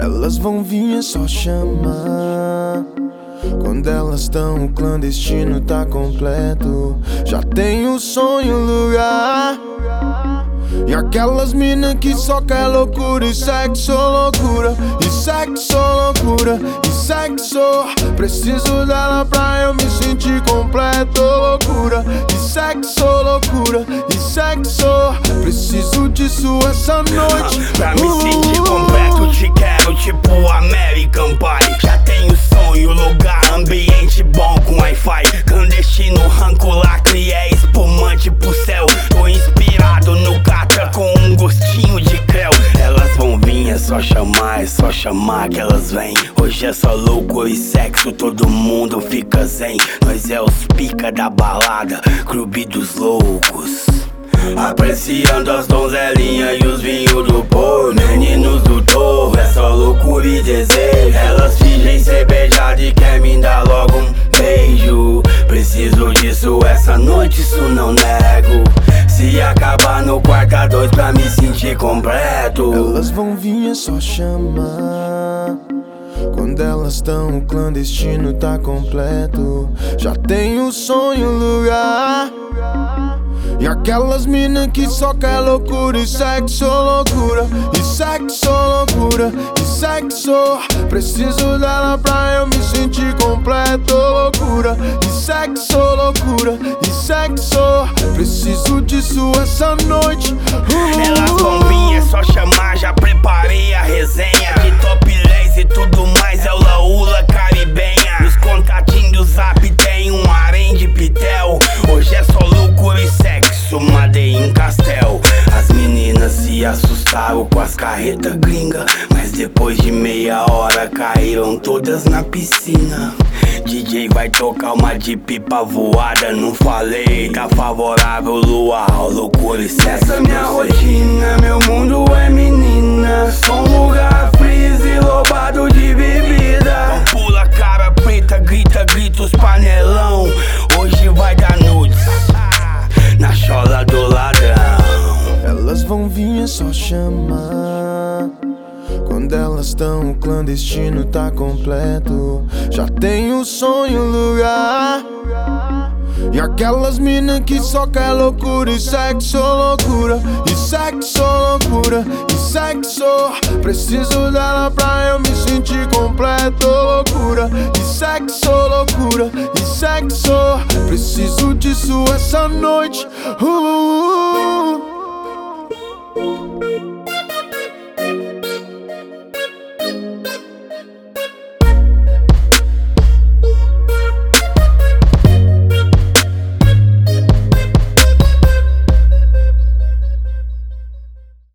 Elas vão vir, é só chamar. Quando elas tão, o clandestino tá completo. Já tem o sonho, o lugar. E aquelas mina que só quer loucura e sexo, loucura. E sexo, loucura, e sexo. Preciso dela pra eu me sentir completo, loucura. E sexo, loucura, e sexo. Preciso disso essa noite. Pra me sentir completo te quero tipo American Pie. Já tenho sonho, lugar, ambiente bom com Wi-Fi. Clandestino, ranco, lacre, é espumante pro céu. Tô inspirado no catra com um gostinho de creu. Elas vão vir, é só chamar que elas vêm. Hoje é só loucura e sexo, todo mundo fica zen. Nós é os pica da balada, clube dos loucos. Apreciando as donzelinhas e os vinhos do povo. Meninos do torro, é só loucura e desejo. Elas fingem ser beijadas e quer me dar logo um beijo. Preciso disso essa noite, isso não nego. Se acabar no quarto a dois pra me sentir completo. Elas vão vir, é só chamar. Quando elas tão, o clandestino tá completo. Já tem o sonho, o lugar. E aquelas mina que só quer loucura e sexo, loucura. E sexo, loucura, e sexo. Preciso dela pra eu me sentir completo, loucura. E sexo, loucura, e sexo. Preciso disso essa noite. Elas vão vir, é só chamar, já preparei a resenha. De topless e tudo mais, é o laula caribenha. Nos contatinhos do zap tem um harém de pitel. Hoje é só loucura e sexo, Madei em Castel. As meninas se assustaram com as carretas gringa, mas depois de meia hora caíram todas na piscina. DJ vai tocar uma de pipa voada, não falei, tá favorável luau, loucura e sexo. Essa minha rotina, meu mundo é menina. Sou um lugar freeze, lobado de bebida. Então pula cara preta, grita, grita os panelão. Hoje vai dar nudes na chola do ladrão. Elas vão vir, é só chamar. Quando elas tão, o clandestino tá completo. Já tem o sonho, o lugar. E aquelas mina que só quer loucura e sexo, loucura. E sexo, loucura, e sexo. Preciso dela pra eu me sentir completo, loucura. E sexo, loucura, e sexo. Preciso disso essa noite.